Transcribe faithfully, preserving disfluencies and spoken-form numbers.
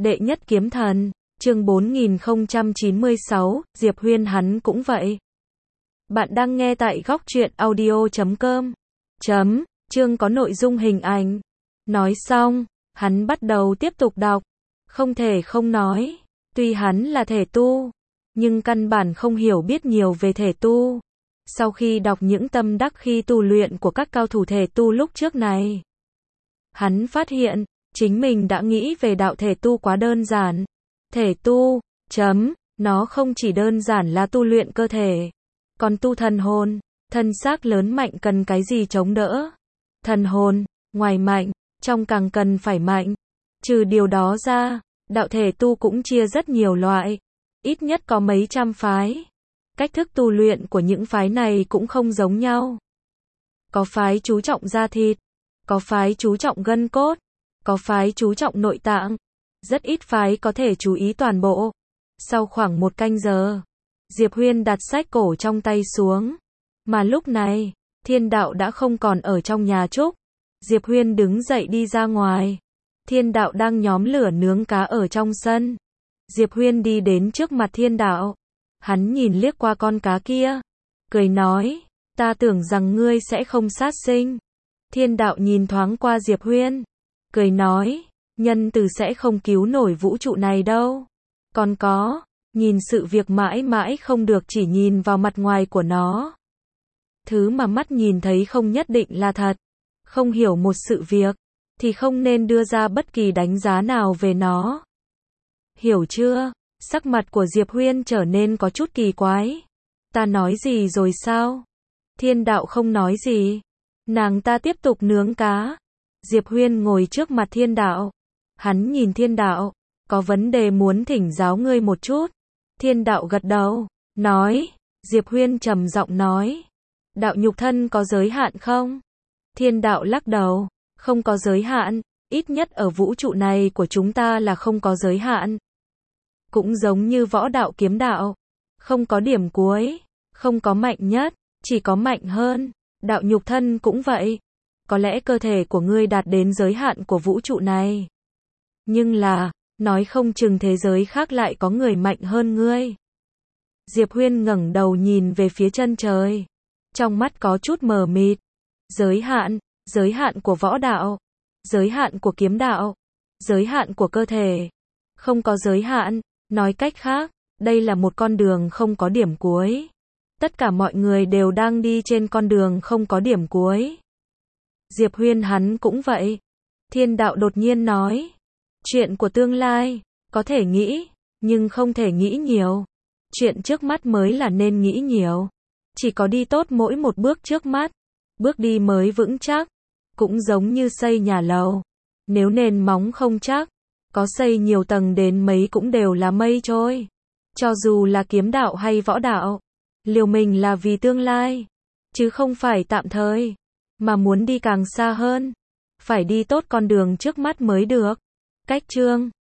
Đệ nhất kiếm thần, chương bốn nghìn không trăm chín mươi sáu, Diệp Huyên hắn cũng vậy. Bạn đang nghe tại góc truyện audio chấm com. Chấm, chương có nội dung hình ảnh. Nói xong, hắn bắt đầu tiếp tục đọc. Không thể không nói, tuy hắn là thể tu, nhưng căn bản không hiểu biết nhiều về thể tu. Sau khi đọc những tâm đắc khi tu luyện của các cao thủ thể tu lúc trước này, hắn phát hiện, chính mình đã nghĩ về đạo thể tu quá đơn giản. Thể tu, chấm, nó không chỉ đơn giản là tu luyện cơ thể, còn tu thần hồn. Thân xác lớn mạnh cần cái gì chống đỡ? Thần hồn, ngoài mạnh, trong càng cần phải mạnh. Trừ điều đó ra, đạo thể tu cũng chia rất nhiều loại, ít nhất có mấy trăm phái. Cách thức tu luyện của những phái này cũng không giống nhau. Có phái chú trọng da thịt, có phái chú trọng gân cốt, có phái chú trọng nội tạng, rất ít phái có thể chú ý toàn bộ. Sau khoảng một canh giờ, Diệp Huyên đặt sách cổ trong tay xuống. Mà lúc này, Thiên Đạo đã không còn ở trong nhà trúc. Diệp Huyên đứng dậy đi ra ngoài. Thiên Đạo đang nhóm lửa nướng cá ở trong sân. Diệp Huyên đi đến trước mặt Thiên Đạo. Hắn nhìn liếc qua con cá kia, cười nói, ta tưởng rằng ngươi sẽ không sát sinh. Thiên Đạo nhìn thoáng qua Diệp Huyên, cười nói, nhân từ sẽ không cứu nổi vũ trụ này đâu. Còn có, nhìn sự việc mãi mãi không được chỉ nhìn vào mặt ngoài của nó. Thứ mà mắt nhìn thấy không nhất định là thật. Không hiểu một sự việc, thì không nên đưa ra bất kỳ đánh giá nào về nó. Hiểu chưa? Sắc mặt của Diệp Huyên trở nên có chút kỳ quái. Ta nói gì rồi sao? Thiên Đạo không nói gì. Nàng ta tiếp tục nướng cá. Diệp Huyên ngồi trước mặt Thiên Đạo. Hắn nhìn Thiên Đạo, có vấn đề muốn thỉnh giáo ngươi một chút. Thiên Đạo gật đầu, nói. Diệp Huyên trầm giọng nói, đạo nhục thân có giới hạn không? Thiên Đạo lắc đầu, không có giới hạn, ít nhất ở vũ trụ này của chúng ta là không có giới hạn. Cũng giống như võ đạo kiếm đạo, không có điểm cuối, không có mạnh nhất, chỉ có mạnh hơn. Đạo nhục thân cũng vậy. Có lẽ cơ thể của ngươi đạt đến giới hạn của vũ trụ này, nhưng là, nói không chừng thế giới khác lại có người mạnh hơn ngươi. Diệp Huyên ngẩng đầu nhìn về phía chân trời, trong mắt có chút mờ mịt. Giới hạn, giới hạn của võ đạo, giới hạn của kiếm đạo, giới hạn của cơ thể, không có giới hạn. Nói cách khác, đây là một con đường không có điểm cuối. Tất cả mọi người đều đang đi trên con đường không có điểm cuối. Diệp Huyên hắn cũng vậy. Thiên Đạo đột nhiên nói, chuyện của tương lai, có thể nghĩ, nhưng không thể nghĩ nhiều. Chuyện trước mắt mới là nên nghĩ nhiều. Chỉ có đi tốt mỗi một bước trước mắt, bước đi mới vững chắc. Cũng giống như xây nhà lầu, nếu nền móng không chắc, có xây nhiều tầng đến mấy cũng đều là mây trôi. Cho dù là kiếm đạo hay võ đạo, liều mình là vì tương lai, chứ không phải tạm thời. Mà muốn đi càng xa hơn, phải đi tốt con đường trước mắt mới được. Cách chương